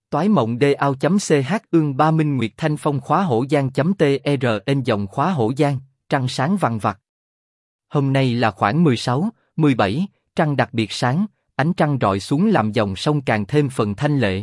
Toái mộng DAO.ch ương ba minh nguyệt thanh phong khóa hổ giang.tr dòng khóa hổ giang, trăng sáng vằng vặc. Hôm nay là khoảng 16, 17, trăng đặc biệt sáng, ánh trăng rọi xuống làm dòng sông càng thêm phần thanh lệ.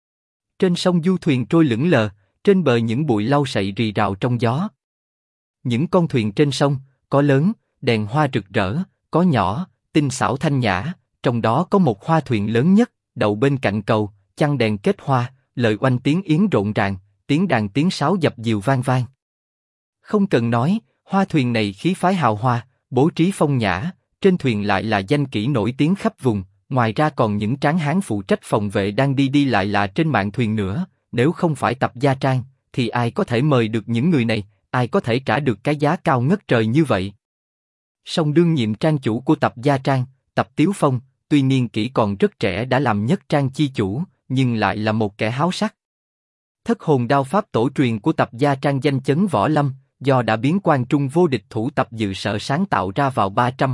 Trên sông du thuyền trôi lững lờ, trên bờ những bụi lau sậy rì rào trong gió. Những con thuyền trên sông, có lớn, đèn hoa rực rỡ, có nhỏ, tinh xảo thanh nhã, trong đó có một hoa thuyền lớn nhất, đậu bên cạnh cầu, chăng đèn kết hoa, lời oanh tiếng yến rộn ràng, tiếng đàn tiếng sáo dập dìu vang vang. Không cần nói, hoa thuyền này khí phái hào hoa, bố trí phong nhã, trên thuyền lại là danh kỹ nổi tiếng khắp vùng, ngoài ra còn những tráng hán phụ trách phòng vệ đang đi lại là trên mạn thuyền nữa, nếu không phải Tập Gia Trang, thì ai có thể mời được những người này, ai có thể trả được cái giá cao ngất trời như vậy. Song đương nhiệm trang chủ của Tập Gia Trang, Tập Tiếu Phong, tuy niên kỷ còn rất trẻ đã làm nhất trang chi chủ, nhưng lại là một kẻ háo sắc. Thất hồn đao pháp tổ truyền của Tập Gia Trang danh chấn võ lâm, do đã biến Quan Trung vô địch thủ Tập Dự Sở sáng tạo ra vào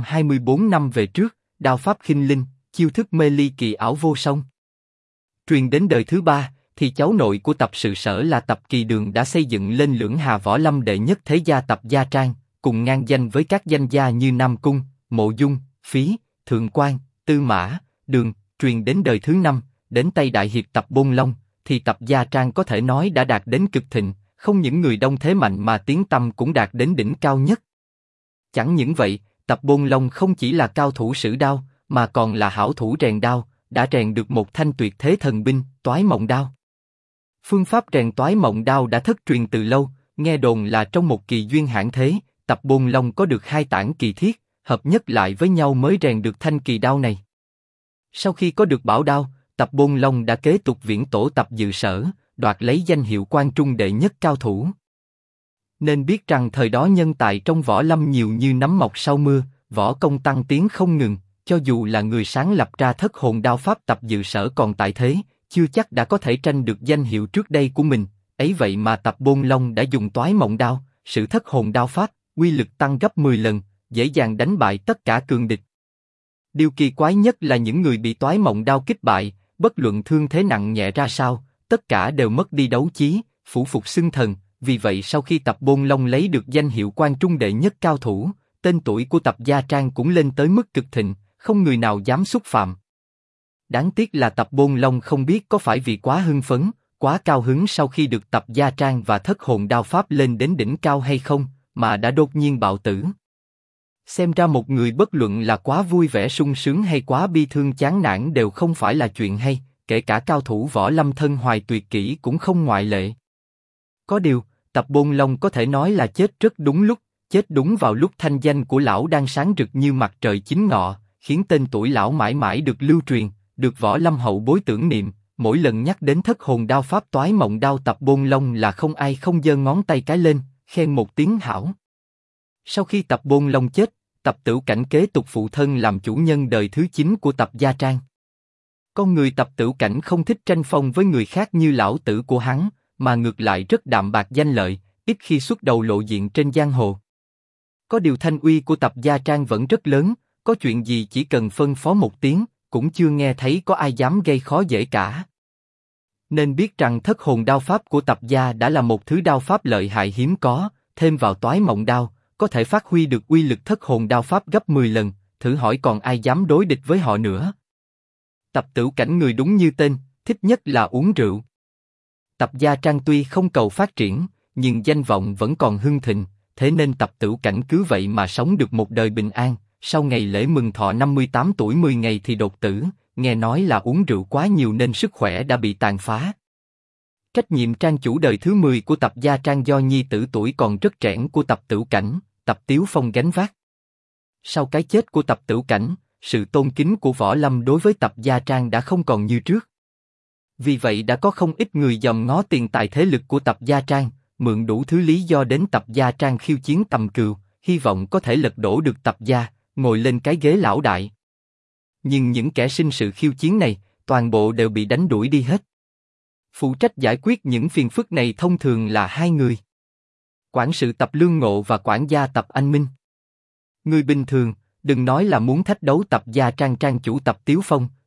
324 năm về trước, đao pháp khinh linh, chiêu thức mê ly kỳ ảo vô song. Truyền đến đời thứ ba, thì cháu nội của Tập Sự Sở là Tập Kỳ Đường đã xây dựng lên lưỡng hà võ lâm đệ nhất thế gia Tập Gia Trang, cùng ngang danh với các danh gia như Nam Cung, Mộ Dung, Phí, Thượng Quan, Tư Mã, Đường. Truyền đến đời thứ năm, đến tay đại hiệp Tập Bôn Long, thì Tập Gia Trang có thể nói đã đạt đến cực thịnh, không những người đông thế mạnh mà tiếng tăm cũng đạt đến đỉnh cao nhất. Chẳng những vậy, Tập Bôn Long không chỉ là cao thủ sử đao, mà còn là hảo thủ rèn đao, đã rèn được một thanh tuyệt thế thần binh, Toái Mộng Đao. Phương pháp rèn Toái Mộng Đao đã thất truyền từ lâu, nghe đồn là trong một kỳ duyên hãn thế, Tập Bôn Long có được hai tảng kỳ thiết, hợp nhất lại với nhau mới rèn được thanh kỳ đao này. Sau khi có được bảo đao, Tập Bôn Long đã kế tục viễn tổ Tập Dự Sở, đoạt lấy danh hiệu Quan Trung đệ nhất cao thủ. Nên biết rằng thời đó nhân tài trong võ lâm nhiều như nấm mọc sau mưa, võ công tăng tiến không ngừng, cho dù là người sáng lập ra thất hồn đao pháp Tập Dự Sở còn tại thế, chưa chắc đã có thể tranh được danh hiệu trước đây của mình. Ấy vậy mà Tập Bôn Long đã dùng Toái Mộng Đao, sử thất hồn đao pháp, uy lực tăng gấp 10 lần, dễ dàng đánh bại tất cả cường địch. Điều kỳ quái nhất là những người bị Toái Mộng Đao kích bại, bất luận thương thế nặng nhẹ ra sao, tất cả đều mất đi đấu chí, phủ phục xưng thần. Vì vậy sau khi Tập Bôn Long lấy được danh hiệu Quan Trung đệ nhất cao thủ, tên tuổi của Tập Gia Trang cũng lên tới mức cực thịnh, không người nào dám xúc phạm. Đáng tiếc là Tập Bôn Long không biết có phải vì quá hưng phấn, quá cao hứng sau khi được Tập Gia Trang và thất hồn đao pháp lên đến đỉnh cao hay không, mà đã đột nhiên bạo tử. Xem ra một người bất luận là quá vui vẻ sung sướng hay quá bi thương chán nản đều không phải là chuyện hay, kể cả cao thủ võ lâm thân hoài tuyệt kỹ cũng không ngoại lệ. Có điều, Tập Bôn Long có thể nói là chết rất đúng lúc, chết đúng vào lúc thanh danh của lão đang sáng rực như mặt trời chính ngọ, khiến tên tuổi lão mãi mãi được lưu truyền, được võ lâm hậu bối tưởng niệm. Mỗi lần nhắc đến thất hồn đao pháp Toái Mộng Đao Tập Bôn Long là không ai không giơ ngón tay cái lên, khen một tiếng hảo. Sau khi Tập Bôn Long chết, Tập Tửu Cảnh kế tục phụ thân làm chủ nhân đời thứ 9 của Tập Gia Trang. Con người Tập Tửu Cảnh không thích tranh phong với người khác như lão tử của hắn, mà ngược lại rất đạm bạc danh lợi, ít khi xuất đầu lộ diện trên giang hồ. Có điều thanh uy của Tập Gia Trang vẫn rất lớn, có chuyện gì chỉ cần phân phó một tiếng, cũng chưa nghe thấy có ai dám gây khó dễ cả. Nên biết rằng thất hồn đao pháp của Tập Gia đã là một thứ đao pháp lợi hại hiếm có, thêm vào Toái Mộng Đao, có thể phát huy được uy lực thất hồn đao pháp gấp 10 lần, thử hỏi còn ai dám đối địch với họ nữa. Tập Tửu Cảnh người đúng như tên, thích nhất là uống rượu. Tập Gia Trang tuy không cầu phát triển, nhưng danh vọng vẫn còn hưng thịnh, thế nên Tập Tửu Cảnh cứ vậy mà sống được một đời bình an. Sau ngày lễ mừng thọ 58 tuổi 10 ngày thì đột tử, nghe nói là uống rượu quá nhiều nên sức khỏe đã bị tàn phá. Trách nhiệm trang chủ đời thứ 10 của Tập Gia Trang do nhi tử tuổi còn rất trẻ của Tập Tửu Cảnh, Tập Tiếu Phong gánh vác. Sau cái chết của Tập Tửu Cảnh, sự tôn kính của võ lâm đối với Tập Gia Trang đã không còn như trước. Vì vậy đã có không ít người dòm ngó tiền tài thế lực của Tập Gia Trang, mượn đủ thứ lý do đến Tập Gia Trang khiêu chiến tầm cừu, hy vọng có thể lật đổ được Tập Gia, ngồi lên cái ghế lão đại. Nhưng những kẻ sinh sự khiêu chiến này, toàn bộ đều bị đánh đuổi đi hết. Phụ trách giải quyết những phiền phức này thông thường là hai người. Quản sự Tập Lương Ngộ và quản gia Tập Anh Minh. Người bình thường, đừng nói là muốn thách đấu Tập Gia Trang trang chủ Tập Tiếu Phong,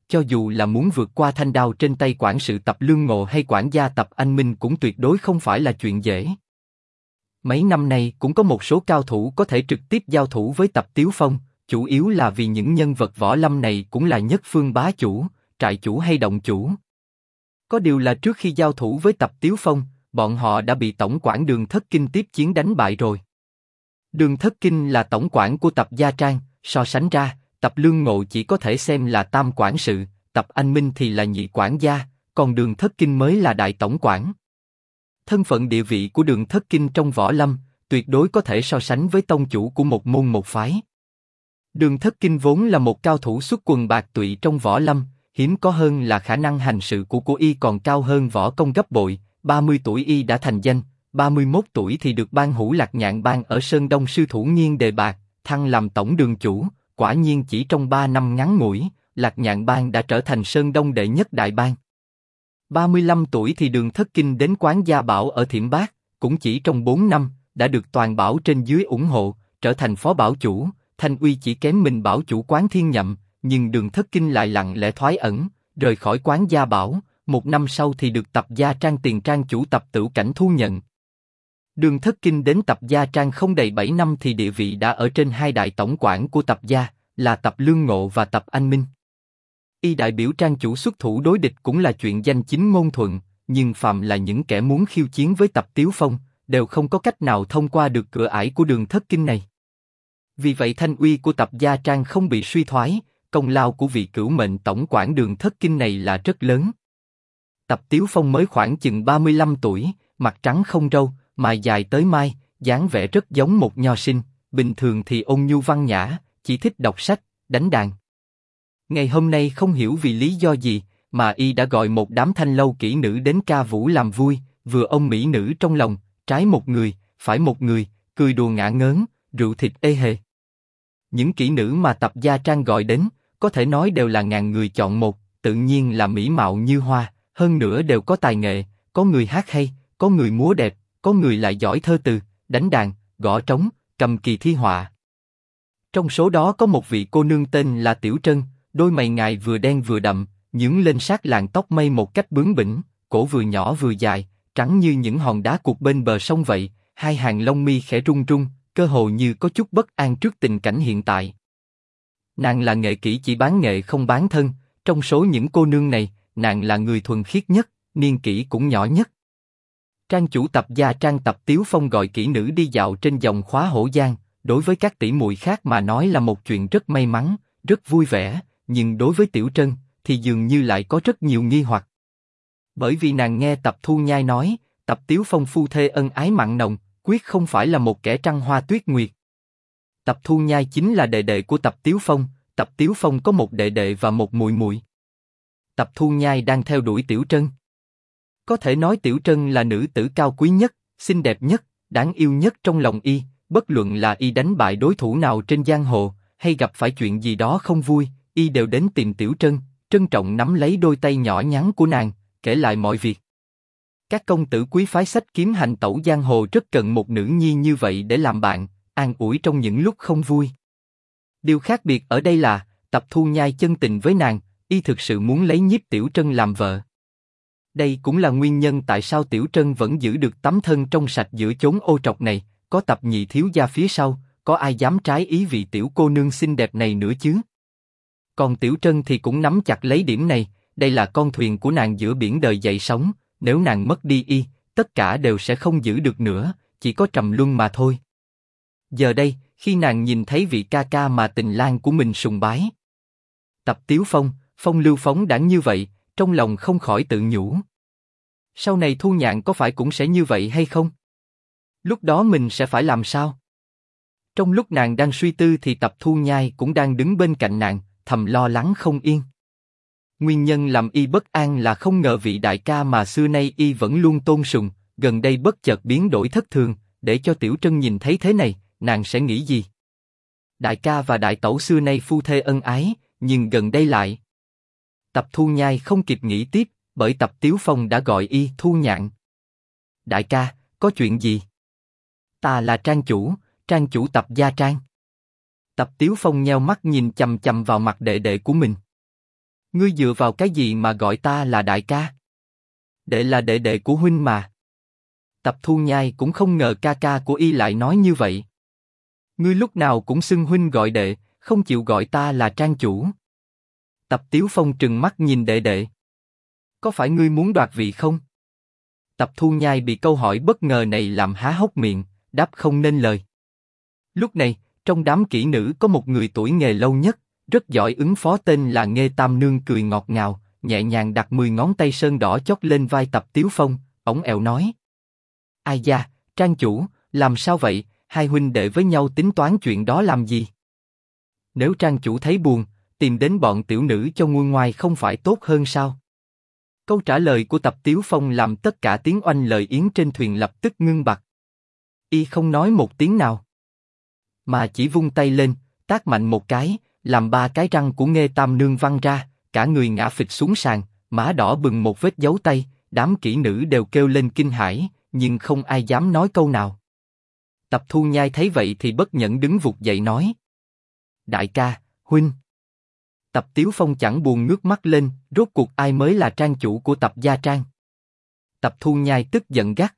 cho dù là muốn vượt qua thanh đao trên tay quản sự Tập Lương Ngộ hay quản gia Tập Anh Minh cũng tuyệt đối không phải là chuyện dễ. Mấy năm nay cũng có một số cao thủ có thể trực tiếp giao thủ với Tập Tiếu Phong, chủ yếu là vì những nhân vật võ lâm này cũng là nhất phương bá chủ, trại chủ hay động chủ. Có điều là trước khi giao thủ với Tập Tiếu Phong, bọn họ đã bị tổng quản Đường Thất Kinh tiếp chiến đánh bại rồi. Đường Thất Kinh là tổng quản của Tập Gia Trang, so sánh ra, Tập Lương Ngộ chỉ có thể xem là tam quản sự, Tập Anh Minh thì là nhị quản gia, còn Đường Thất Kinh mới là đại tổng quản. Thân phận địa vị của Đường Thất Kinh trong võ lâm, tuyệt đối có thể so sánh với tông chủ của một môn một phái. Đường Thất Kinh vốn là một cao thủ xuất quần bạc tụy trong võ lâm, hiếm có hơn là khả năng hành sự của y còn cao hơn võ công gấp bội. 30 tuổi y đã thành danh, 31 tuổi thì được ban hữu Lạc Nhạn Bang ở Sơn Đông sư thủ nghiêng đề bạt, thăng làm tổng đường chủ. Quả nhiên chỉ trong 3 năm ngắn ngủi, Lạc Nhạn Bang đã trở thành Sơn Đông đệ nhất đại bang. 35 tuổi thì Đường Thất Kinh đến Quán Gia Bảo ở Thiểm Bác, cũng chỉ trong 4 năm, đã được toàn bảo trên dưới ủng hộ, trở thành phó bảo chủ. Thanh uy chỉ kém mình bảo chủ Quán Thiên Nhậm, nhưng Đường Thất Kinh lại lặng lẽ thoái ẩn, rời khỏi Quán Gia Bảo. 1 năm sau thì được Tập Gia Trang tiền trang chủ Tập Tửu Cảnh thu nhận. Đường Thất Kinh đến Tập Gia Trang không đầy 7 năm thì địa vị đã ở trên hai đại tổng quản của Tập Gia, là Tập Lương Ngộ và Tập Anh Minh. Y đại biểu trang chủ xuất thủ đối địch cũng là chuyện danh chính ngôn thuận, nhưng phàm là những kẻ muốn khiêu chiến với Tập Tiếu Phong, đều không có cách nào thông qua được cửa ải của Đường Thất Kinh này. Vì vậy thanh uy của Tập Gia Trang không bị suy thoái, công lao của vị cửu mệnh tổng quản Đường Thất Kinh này là rất lớn. Tập Tiếu Phong mới khoảng chừng 35 tuổi, mặt trắng không râu, mày dài tới mai, dáng vẻ rất giống một nho sinh, bình thường thì ôn nhu văn nhã, chỉ thích đọc sách, đánh đàn. Ngày hôm nay không hiểu vì lý do gì, mà y đã gọi một đám thanh lâu kỹ nữ đến ca vũ làm vui, vừa ôm mỹ nữ trong lòng, trái một người, phải một người, cười đùa ngả ngớn, rượu thịt ê hề. Những kỹ nữ mà Tập Gia Trang gọi đến, có thể nói đều là ngàn người chọn một, tự nhiên là mỹ mạo như hoa, hơn nữa đều có tài nghệ, có người hát hay, có người múa đẹp, có người lại giỏi thơ từ, đánh đàn, gõ trống, cầm kỳ thi họa. Trong số đó có một vị cô nương tên là Tiểu Trân, đôi mày ngài vừa đen vừa đậm, nhướng lên sát làn tóc mây một cách bướng bỉnh, cổ vừa nhỏ vừa dài, trắng như những hòn đá cụt bên bờ sông vậy, hai hàng lông mi khẽ rung rung, cơ hồ như có chút bất an trước tình cảnh hiện tại. Nàng là nghệ kỹ chỉ bán nghệ không bán thân, trong số những cô nương này, nàng là người thuần khiết nhất, niên kỷ cũng nhỏ nhất. Trang chủ Tập Gia Trang Tập Tiếu Phong gọi kỹ nữ đi dạo trên dòng khóa Hổ Giang, đối với các tỷ muội khác mà nói là một chuyện rất may mắn, rất vui vẻ, nhưng đối với Tiểu Trân thì dường như lại có rất nhiều nghi hoặc. Bởi vì nàng nghe Tập Thu Nhai nói, Tập Tiếu Phong phu thê ân ái mặn nồng, quyết không phải là một kẻ trăng hoa tuyết nguyệt. Tập Thu Nhai chính là đệ đệ của Tập Tiếu Phong, Tập Tiếu Phong có một đệ đệ và một muội muội. Tập Thu Nhai đang theo đuổi Tiểu Trân. Có thể nói Tiểu Trân là nữ tử cao quý nhất, xinh đẹp nhất, đáng yêu nhất trong lòng y, bất luận là y đánh bại đối thủ nào trên giang hồ, hay gặp phải chuyện gì đó không vui, y đều đến tìm Tiểu Trân, trân trọng nắm lấy đôi tay nhỏ nhắn của nàng, kể lại mọi việc. Các công tử quý phái sách kiếm hành tẩu giang hồ rất cần một nữ nhi như vậy để làm bạn, an ủi trong những lúc không vui. Điều khác biệt ở đây là, Tập Thu Nhai chân tình với nàng, y thực sự muốn lấy Nhiếp Tiểu Trân làm vợ. Đây cũng là nguyên nhân tại sao Tiểu Trân vẫn giữ được tấm thân trong sạch giữa chốn ô trọc này, có Tập nhị thiếu gia phía sau, có ai dám trái ý vị tiểu cô nương xinh đẹp này nữa chứ? Còn Tiểu Trân thì cũng nắm chặt lấy điểm này, đây là con thuyền của nàng giữa biển đời dậy sóng, nếu nàng mất đi y, tất cả đều sẽ không giữ được nữa, chỉ có trầm luân mà thôi. Giờ đây, khi nàng nhìn thấy vị ca ca mà tình lang của mình sùng bái, Tập Tiếu Phong, phong lưu phóng đãng như vậy, trong lòng không khỏi tự nhủ. Sau này Thu Nhạn có phải cũng sẽ như vậy hay không? Lúc đó mình sẽ phải làm sao? Trong lúc nàng đang suy tư thì Tập Thu Nhai cũng đang đứng bên cạnh nàng, thầm lo lắng không yên. Nguyên nhân làm y bất an là không ngờ vị đại ca mà xưa nay y vẫn luôn tôn sùng, gần đây bất chợt biến đổi thất thường, để cho Tiểu Trân nhìn thấy thế này, nàng sẽ nghĩ gì? Đại ca và đại tẩu xưa nay phu thê ân ái, nhưng gần đây lại. Tập Thu Nhai không kịp nghĩ tiếp, bởi Tập Tiếu Phong đã gọi y Thu Nhạn. Đại ca, có chuyện gì? Ta là trang chủ Tập Gia Trang. Tập Tiếu Phong nheo mắt nhìn chằm chằm vào mặt đệ đệ của mình. Ngươi dựa vào cái gì mà gọi ta là đại ca? Đệ là đệ đệ của huynh mà. Tập Thu Nhai cũng không ngờ ca ca của y lại nói như vậy. Ngươi lúc nào cũng xưng huynh gọi đệ, không chịu gọi ta là trang chủ. Tập Tiếu Phong trừng mắt nhìn đệ đệ. Có phải ngươi muốn đoạt vị không? Tập Thu Nhai bị câu hỏi bất ngờ này làm há hốc miệng, đáp không nên lời. Lúc này, trong đám kỹ nữ có một người tuổi nghề lâu nhất, rất giỏi ứng phó tên là Nghê Tam Nương cười ngọt ngào, nhẹ nhàng đặt 10 ngón tay sơn đỏ chót lên vai Tập Tiếu Phong, ổng ẹo nói. Ai da, trang chủ, làm sao vậy, hai huynh đệ với nhau tính toán chuyện đó làm gì? Nếu trang chủ thấy buồn, tìm đến bọn tiểu nữ cho nguôi ngoai không phải tốt hơn sao? Câu trả lời của Tập Tiếu Phong làm tất cả tiếng oanh lời yến trên thuyền lập tức ngưng bặt. Y không nói một tiếng nào, mà chỉ vung tay lên, tát mạnh một cái, làm 3 cái răng của Nghê Tam Nương văng ra, cả người ngã phịch xuống sàn, má đỏ bừng một vết dấu tay, đám kỹ nữ đều kêu lên kinh hãi, nhưng không ai dám nói câu nào. Tập Thu Nhai thấy vậy thì bất nhẫn đứng vụt dậy nói. Đại ca, huynh. Tập Tiếu Phong chẳng buồn ngước mắt lên, rốt cuộc ai mới là trang chủ của Tập gia trang? Tập Thu Nhai tức giận gắt.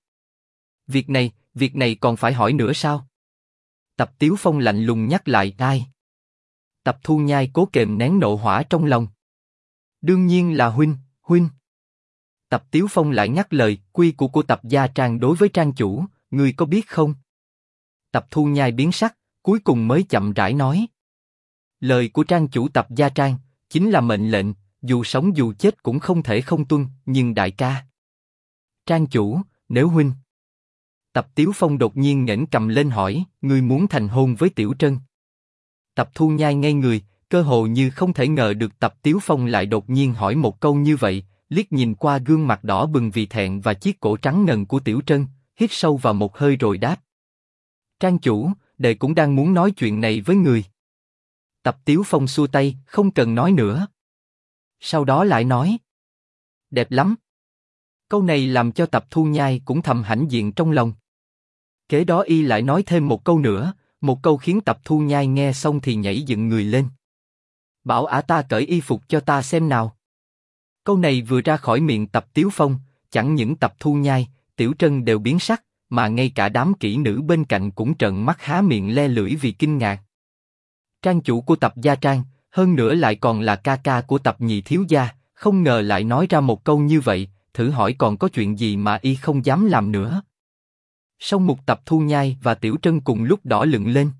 Việc này còn phải hỏi nữa sao? Tập Tiếu Phong lạnh lùng nhắc lại ai? Tập Thu Nhai cố kềm nén nộ hỏa trong lòng. Đương nhiên là huynh. Tập Tiếu Phong lại nhắc lời, quy củ của Tập gia trang đối với trang chủ, ngươi có biết không? Tập Thu Nhai biến sắc, cuối cùng mới chậm rãi nói. Lời của trang chủ Tập gia trang, chính là mệnh lệnh, dù sống dù chết cũng không thể không tuân, nhưng đại ca. Trang chủ, nếu huynh. Tập Tiếu Phong đột nhiên nghển cầm lên hỏi, ngươi muốn thành hôn với Tiểu Trân? Tập Thu Nhai ngây người, cơ hồ như không thể ngờ được Tập Tiếu Phong lại đột nhiên hỏi một câu như vậy, liếc nhìn qua gương mặt đỏ bừng vì thẹn và chiếc cổ trắng ngần của Tiểu Trân, hít sâu vào một hơi rồi đáp. Trang chủ, đệ cũng đang muốn nói chuyện này với người. Tập Tiếu Phong xua tay, không cần nói nữa. Sau đó lại nói. Đẹp lắm. Câu này làm cho Tập Thu Nhai cũng thầm hãnh diện trong lòng. Kế đó y lại nói thêm một câu nữa, một câu khiến Tập Thu Nhai nghe xong thì nhảy dựng người lên. Bảo ả ta cởi y phục cho ta xem nào. Câu này vừa ra khỏi miệng Tập Tiếu Phong, chẳng những Tập Thu Nhai, Tiểu Trân đều biến sắc, mà ngay cả đám kỹ nữ bên cạnh cũng trợn mắt há miệng le lưỡi vì kinh ngạc. Trang chủ của Tập gia trang, hơn nữa lại còn là ca ca của Tập nhị thiếu gia, không ngờ lại nói ra một câu như vậy, thử hỏi còn có chuyện gì mà y không dám làm nữa. Song mục Tập Thu Nhai và Tiểu Trân cùng lúc đỏ lựng lên.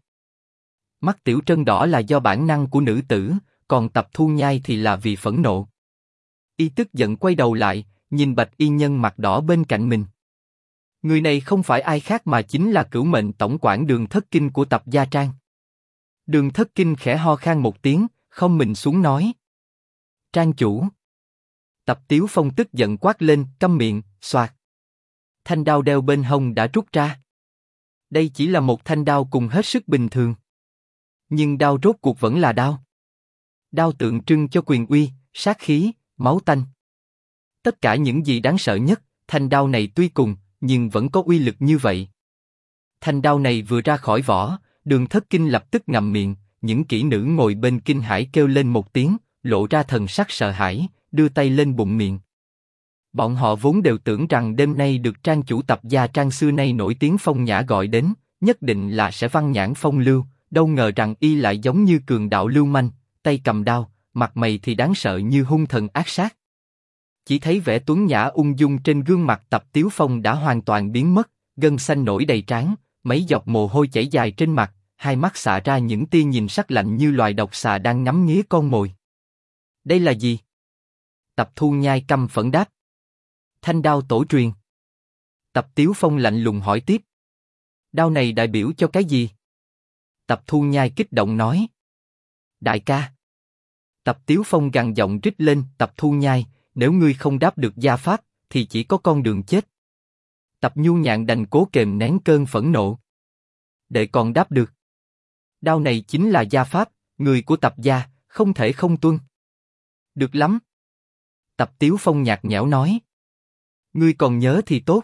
Mắt Tiểu Trân đỏ là do bản năng của nữ tử, còn Tập Thu Nhai thì là vì phẫn nộ. Y tức giận quay đầu lại, nhìn Bạch Y Nhân mặt đỏ bên cạnh mình. Người này không phải ai khác mà chính là cửu mệnh tổng quản Đường Thất Kinh của Tập gia trang. Đường Thất Kinh khẽ ho khan một tiếng, không mình xuống nói. Trang chủ. Tập Tiếu Phong tức giận quát lên, câm miệng, xoạt. Thanh đao đeo bên hông đã rút ra. Đây chỉ là một thanh đao cùng hết sức bình thường. Nhưng đao rốt cuộc vẫn là đao. Đao tượng trưng cho quyền uy, sát khí, máu tanh. Tất cả những gì đáng sợ nhất, thanh đao này tuy cùng, nhưng vẫn có uy lực như vậy. Thanh đao này vừa ra khỏi vỏ, Đường Thất Kinh lập tức ngậm miệng, những kỹ nữ ngồi bên kinh hãi kêu lên một tiếng, lộ ra thần sắc sợ hãi, đưa tay lên bụng miệng. Bọn họ vốn đều tưởng rằng đêm nay được trang chủ Tập gia trang xưa nay nổi tiếng phong nhã gọi đến, nhất định là sẽ văn nhãn phong lưu, đâu ngờ rằng y lại giống như cường đạo lưu manh, tay cầm đao, mặt mày thì đáng sợ như hung thần ác sát. Chỉ thấy vẻ tuấn nhã ung dung trên gương mặt Tập Tiếu Phong đã hoàn toàn biến mất, gân xanh nổi đầy trán, mấy giọt mồ hôi chảy dài trên mặt, hai mắt xạ ra những tia nhìn sắc lạnh như loài độc xà đang ngắm nghía con mồi. Đây là gì? Tập Thu Nhai căm phẫn đáp. Thanh đao tổ truyền. Tập Tiếu Phong lạnh lùng hỏi tiếp. Đao này đại biểu cho cái gì? Tập Thu Nhai kích động nói. Đại ca. Tập Tiếu Phong gằn giọng rít lên, Tập Thu Nhai, nếu ngươi không đáp được gia pháp, thì chỉ có con đường chết. Tập Nhu Nhạn đành cố kềm nén cơn phẫn nộ. Để còn đáp được. Đao này chính là gia pháp, người của Tập gia, không thể không tuân. Được lắm. Tập Tiếu Phong nhạt nhẽo nói. Ngươi còn nhớ thì tốt.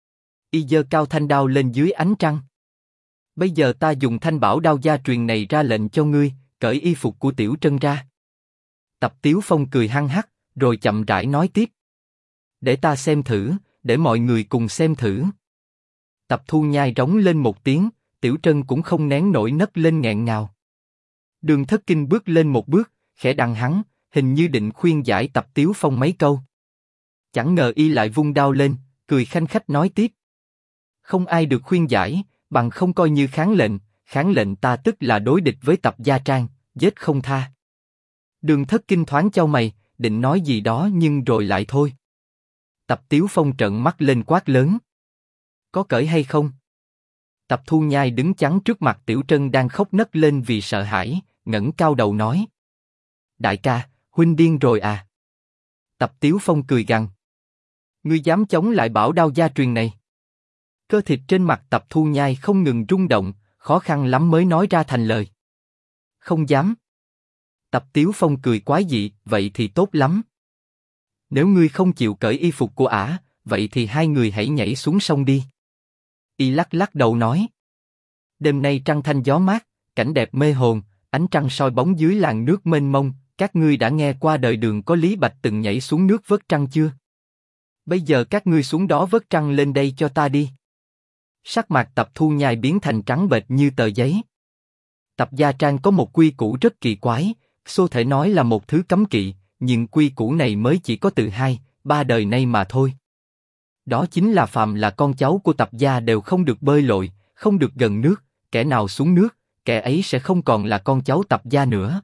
Y giơ cao thanh đao lên dưới ánh trăng. Bây giờ ta dùng thanh bảo đao gia truyền này ra lệnh cho ngươi, cởi y phục của Tiểu Trân ra. Tập Tiếu Phong cười hăng hắc, rồi chậm rãi nói tiếp. Để ta xem thử, để mọi người cùng xem thử. Tập Thu Nhai rống lên một tiếng, Tiểu Trân cũng không nén nổi nấc lên nghẹn ngào. Đường Thất Kinh bước lên một bước, khẽ đằng hắn, hình như định khuyên giải Tập Tiếu Phong mấy câu. Chẳng ngờ y lại vung đao lên, cười khanh khách nói tiếp. Không ai được khuyên giải, bằng không coi như kháng lệnh ta tức là đối địch với Tập Gia Trang, giết không tha. Đường Thất Kinh thoáng chau mày, định nói gì đó nhưng rồi lại thôi. Tập Tiếu Phong trợn mắt lên quát lớn. Có cởi hay không? Tập Thu Nhai đứng chắn trước mặt Tiểu Trân đang khóc nấc lên vì sợ hãi, ngẩng cao đầu nói. Đại ca, huynh điên rồi à? Tập Tiếu Phong cười gằn. Ngươi dám chống lại bảo đao gia truyền này? Cơ thịt trên mặt Tập Thu Nhai không ngừng rung động, khó khăn lắm mới nói ra thành lời. Không dám. Tập Tiếu Phong cười quái dị, vậy thì tốt lắm. Nếu ngươi không chịu cởi y phục của ả, vậy thì hai người hãy nhảy xuống sông đi. Y lắc lắc đầu nói. Đêm nay trăng thanh gió mát, cảnh đẹp mê hồn, ánh trăng soi bóng dưới làn nước mênh mông, các ngươi đã nghe qua đời Đường có Lý Bạch từng nhảy xuống nước vớt trăng chưa? Bây giờ các ngươi xuống đó vớt trăng lên đây cho ta đi. Sắc mặt Tập Thu Nhai biến thành trắng bệch như tờ giấy. Tập Gia Trang có một quy củ rất kỳ quái, xô thể nói là một thứ cấm kỵ, nhưng quy củ này mới chỉ có từ 2-3 đời nay mà thôi. Đó chính là phàm là con cháu của Tập Gia đều không được bơi lội, không được gần nước, kẻ nào xuống nước, kẻ ấy sẽ không còn là con cháu Tập Gia nữa.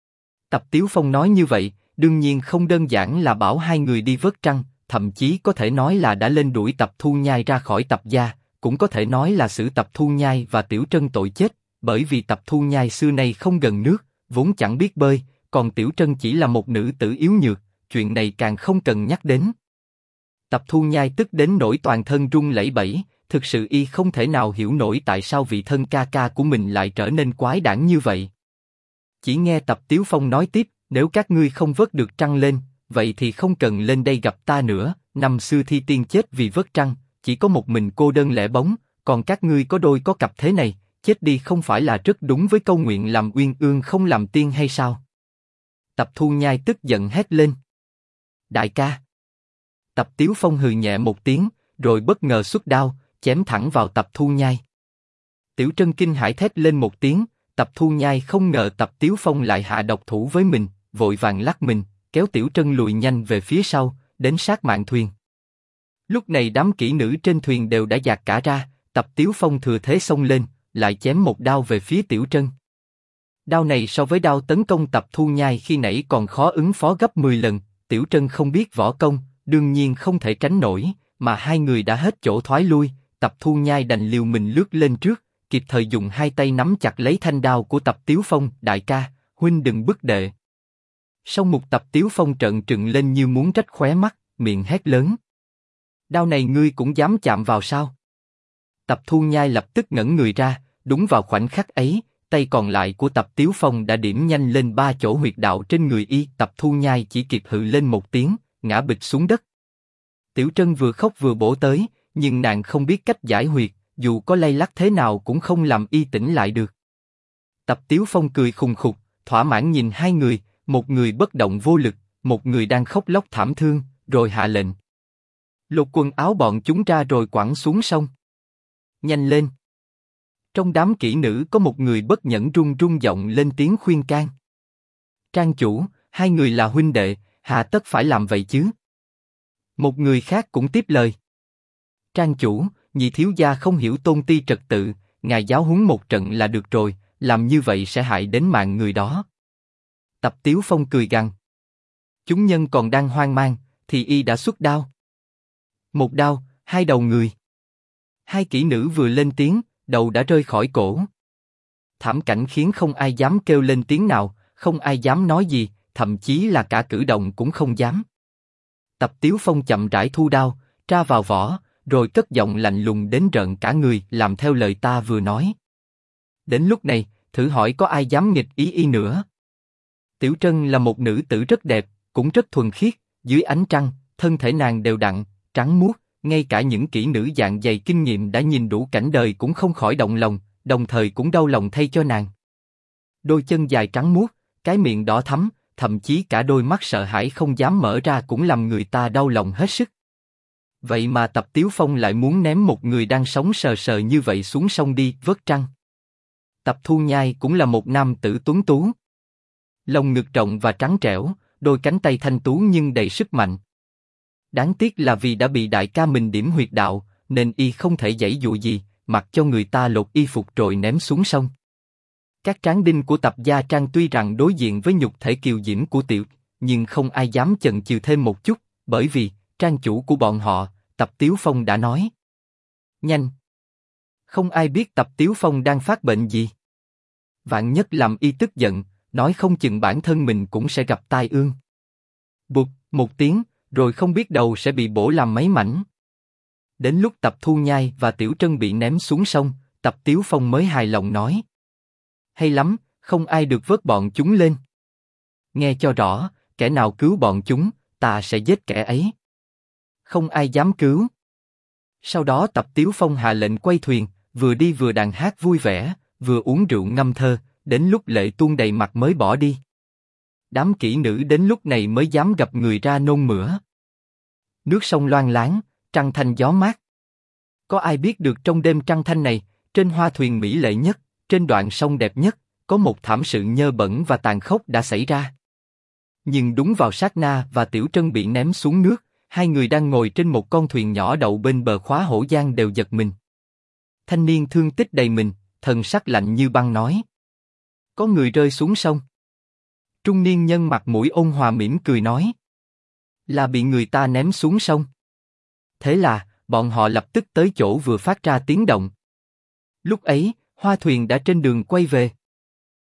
Tập Tiếu Phong nói như vậy, đương nhiên không đơn giản là bảo hai người đi vớt trăng, thậm chí có thể nói là đã lên đuổi Tập Thu Nhai ra khỏi Tập Gia, cũng có thể nói là xử Tập Thu Nhai và Tiểu Trân tội chết, bởi vì Tập Thu Nhai xưa nay không gần nước, vốn chẳng biết bơi, còn Tiểu Trân chỉ là một nữ tử yếu nhược, chuyện này càng không cần nhắc đến. Tập Thu Nhai tức đến nỗi toàn thân run lẩy bẩy, thực sự y không thể nào hiểu nổi tại sao vị thân ca ca của mình lại trở nên quái đản như vậy. Chỉ nghe Tập Tiếu Phong nói tiếp, nếu các ngươi không vớt được trăng lên, vậy thì không cần lên đây gặp ta nữa. Năm xưa Thi Tiên chết vì vớt trăng, chỉ có một mình cô đơn lẻ bóng, còn các ngươi có đôi có cặp thế này, chết đi không phải là rất đúng với câu nguyện làm uyên ương không làm tiên hay sao? Tập Thu Nhai tức giận hét lên. Đại ca! Tập Tiếu Phong hừ nhẹ một tiếng, rồi bất ngờ xuất đao, chém thẳng vào Tập Thu Nhai. Tiểu Trân kinh hãi thét lên một tiếng, Tập Thu Nhai không ngờ Tập Tiếu Phong lại hạ độc thủ với mình, vội vàng lắc mình, kéo Tiểu Trân lùi nhanh về phía sau, đến sát mạn thuyền. Lúc này đám kỹ nữ trên thuyền đều đã dạt cả ra, Tập Tiếu Phong thừa thế xông lên, lại chém một đao về phía Tiểu Trân. Đao này so với đao tấn công Tập Thu Nhai khi nãy còn khó ứng phó gấp 10 lần, Tiểu Trân không biết võ công, đương nhiên không thể tránh nổi, mà hai người đã hết chỗ thoái lui, Tập Thu Nhai đành liều mình lướt lên trước, kịp thời dùng hai tay nắm chặt lấy thanh đao của Tập Tiếu Phong. Đại ca, huynh đừng bức đệ. Song mục Tập Tiếu Phong trợn trừng lên như muốn rách khóe mắt, miệng hét lớn. Đao này ngươi cũng dám chạm vào sao? Tập Thu Nhai lập tức ngẩng người ra, đúng vào khoảnh khắc ấy, tay còn lại của Tập Tiếu Phong đã điểm nhanh lên 3 chỗ huyệt đạo trên người y. Tập Thu Nhai chỉ kịp hự lên một tiếng, ngã bịch xuống đất. Tiểu Trân vừa khóc vừa bổ tới, nhưng nàng không biết cách giải huyệt, dù có lay lắc thế nào cũng không làm y tỉnh lại được. Tập Tiếu Phong cười khùng khục, thỏa mãn nhìn hai người, một người bất động vô lực, một người đang khóc lóc thảm thương, rồi hạ lệnh. Lột quần áo bọn chúng ra rồi quẳng xuống sông. Nhanh lên! Trong đám kỹ nữ có một người bất nhẫn run run giọng lên tiếng khuyên can. Trang chủ, hai người là huynh đệ, hà tất phải làm vậy chứ? Một người khác cũng tiếp lời. Trang chủ, nhị thiếu gia không hiểu tôn ti trật tự, ngài giáo huấn một trận là được rồi, làm như vậy sẽ hại đến mạng người đó. Tập Tiếu Phong cười gằn. Chúng nhân còn đang hoang mang, thì y đã xuất đao. Một đao, hai đầu người. Hai kỹ nữ vừa lên tiếng, đầu đã rơi khỏi cổ. Thảm cảnh khiến không ai dám kêu lên tiếng nào, không ai dám nói gì, thậm chí là cả cử động cũng không dám. Tập Tiếu Phong chậm rãi thu đao, tra vào vỏ, rồi cất giọng lạnh lùng đến rợn cả người, làm theo lời ta vừa nói. Đến lúc này, thử hỏi có ai dám nghịch ý y nữa? Tiểu Trân là một nữ tử rất đẹp, cũng rất thuần khiết, dưới ánh trăng, thân thể nàng đều đặn, trắng muốt, ngay cả những kỹ nữ dạng dày kinh nghiệm đã nhìn đủ cảnh đời cũng không khỏi động lòng, đồng thời cũng đau lòng thay cho nàng. Đôi chân dài trắng muốt, cái miệng đỏ thắm, thậm chí cả đôi mắt sợ hãi không dám mở ra cũng làm người ta đau lòng hết sức. Vậy mà Tập Tiếu Phong lại muốn ném một người đang sống sờ sờ như vậy xuống sông đi vớt trăng. Tập Thu Nhai cũng là một nam tử tuấn tú. Lồng ngực rộng và trắng trẻo, đôi cánh tay thanh tú nhưng đầy sức mạnh. Đáng tiếc là vì đã bị đại ca mình điểm huyệt đạo, nên y không thể giãy dụa gì, mặc cho người ta lột y phục rồi ném xuống sông. Các tráng đinh của Tập gia Trang tuy rằng đối diện với nhục thể kiều diễm của Tiểu, nhưng không ai dám chần chừ thêm một chút, bởi vì trang chủ của bọn họ, Tập Tiếu Phong đã nói: nhanh. Không ai biết Tập Tiếu Phong đang phát bệnh gì. Vạn nhất làm y tức giận, nói không chừng bản thân mình cũng sẽ gặp tai ương. Bụt một tiếng, rồi không biết đầu sẽ bị bổ làm mấy mảnh. Đến lúc Tập Thu Nhai và Tiểu Trân bị ném xuống sông, Tập Tiếu Phong mới hài lòng nói: hay lắm, không ai được vớt bọn chúng lên. Nghe cho rõ, kẻ nào cứu bọn chúng, ta sẽ giết kẻ ấy. Không ai dám cứu. Sau đó Tập Tiếu Phong hạ lệnh quay thuyền, vừa đi vừa đàn hát vui vẻ, vừa uống rượu ngâm thơ, đến lúc lệ tuôn đầy mặt mới bỏ đi. Đám kỹ nữ đến lúc này mới dám gặp người ra nôn mửa. Nước sông loang láng, trăng thanh gió mát. Có ai biết được trong đêm trăng thanh này, trên hoa thuyền mỹ lệ nhất, trên đoạn sông đẹp nhất, có một thảm sự nhơ bẩn và tàn khốc đã xảy ra. Nhưng đúng vào sát na và Tiểu Trân bị ném xuống nước, hai người đang ngồi trên một con thuyền nhỏ đậu bên bờ Khóa Hổ Giang đều giật mình. Thanh niên thương tích đầy mình, thần sắc lạnh như băng nói: có người rơi xuống sông. Trung niên nhân mặt mũi ôn hòa mỉm cười nói: là bị người ta ném xuống sông. Thế là, bọn họ lập tức tới chỗ vừa phát ra tiếng động. Lúc ấy, hoa thuyền đã trên đường quay về.